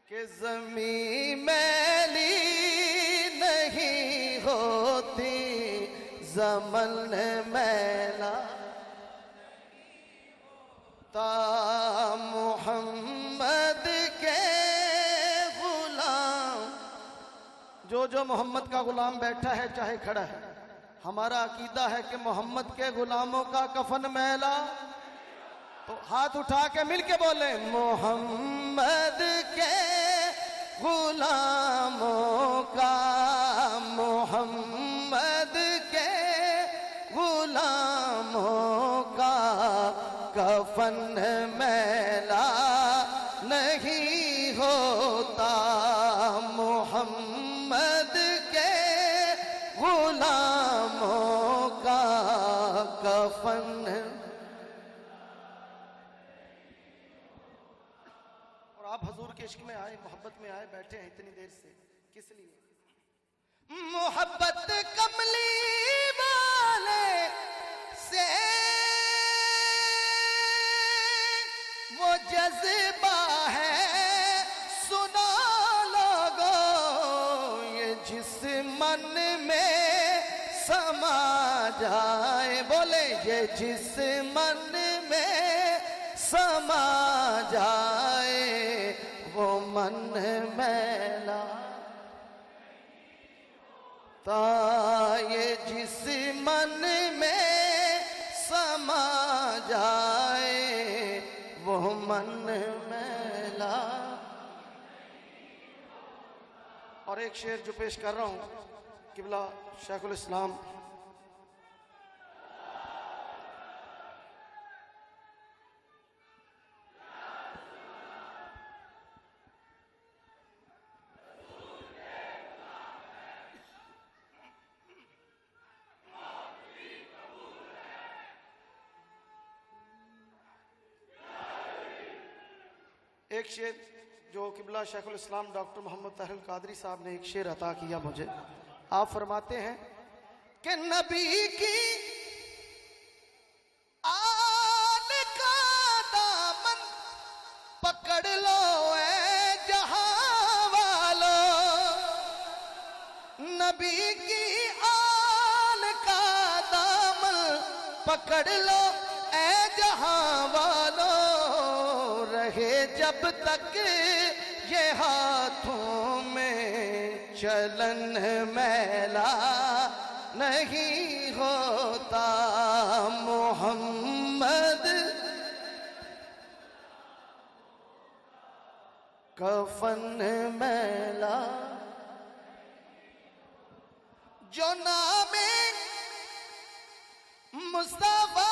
کہ زمین میلی نہیں ہوتی، زمن میلا تا محمد کے غلام. جو محمد کا غلام بیٹھا ہے چاہے کھڑا ہے، ہمارا عقیدہ ہے کہ محمد کے غلاموں کا کفن میلا. تو ہاتھ اٹھا کے مل کے بولیں، محمد کے غلاموں کا، محمد کے غلاموں کا کفن میلا نہیں ہوتا. محمد کے غلاموں کا کفن. اور آپ حضور کے عشق میں آئے، محبت میں آئے، بیٹھے ہیں اتنی دیر سے کس لیے؟ محبت کملی والے سے وہ جذبہ ہے، سنا لوگو یہ جس من میں سما جائے. بولے یہ جس من میں سما جائے وہ من میلا. تا یہ جس من میں سما جائے وہ من میلا. اور ایک شعر جو پیش کر رہا ہوں، قبلہ شیخ الاسلام ایک شعر جو قبلہ شیخ الاسلام ڈاکٹر محمد طاہر القادری صاحب نے ایک شعر عطا کیا مجھے. آپ فرماتے ہیں کہ نبی کی آل کا دامن پکڑ لو اے جہاں والو. نبی کی آل کا دامن پکڑ لو اے جہاں والو. رہے جب تک یہ ہاتھوں میں چلن میلا نہیں ہوتا. محمد کفن میلا. جو نام مصطفیٰ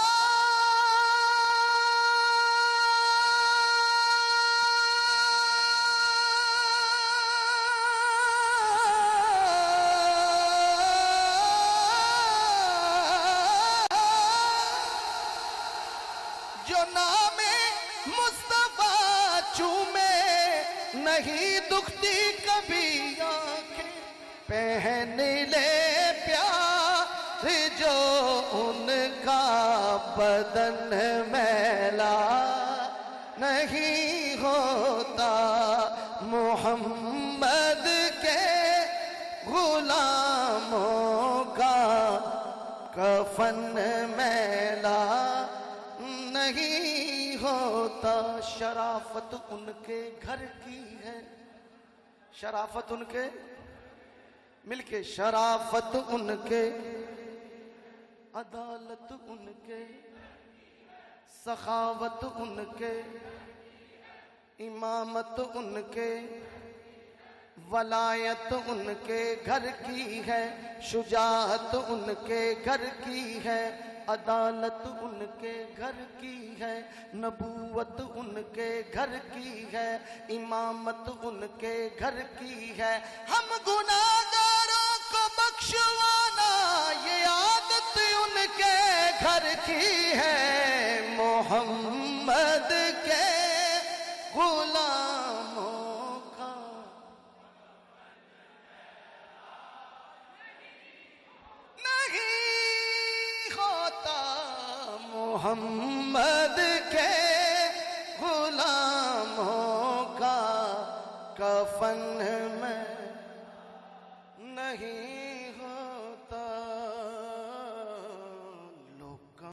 نہیں دکھتی کبھی آنکھیں، پہن لے پیار جو ان کا بدن میلا نہیں ہوتا. محمد کے غلاموں کا کفن میلا نہیں ہوتا. شرافت ان کے گھر کی ہے، شرافت ان کے، مل کے، شرافت ان کے، عدالت ان کے، سخاوت ان کے، امامت ان کے، ولایت ان کے گھر کی ہے، شجاعت ان کے گھر کی ہے، عدالت ان کے گھر کی ہے، نبوت ان کے گھر کی ہے، امامت ان کے گھر کی ہے. ہم گناہگاروں کو بخشوانا یہ عادت ان کے گھر کی ہے. محمد کے غلاموں کا نہیں ہوتا. محمد کے غلاموں کا کفن میں نہیں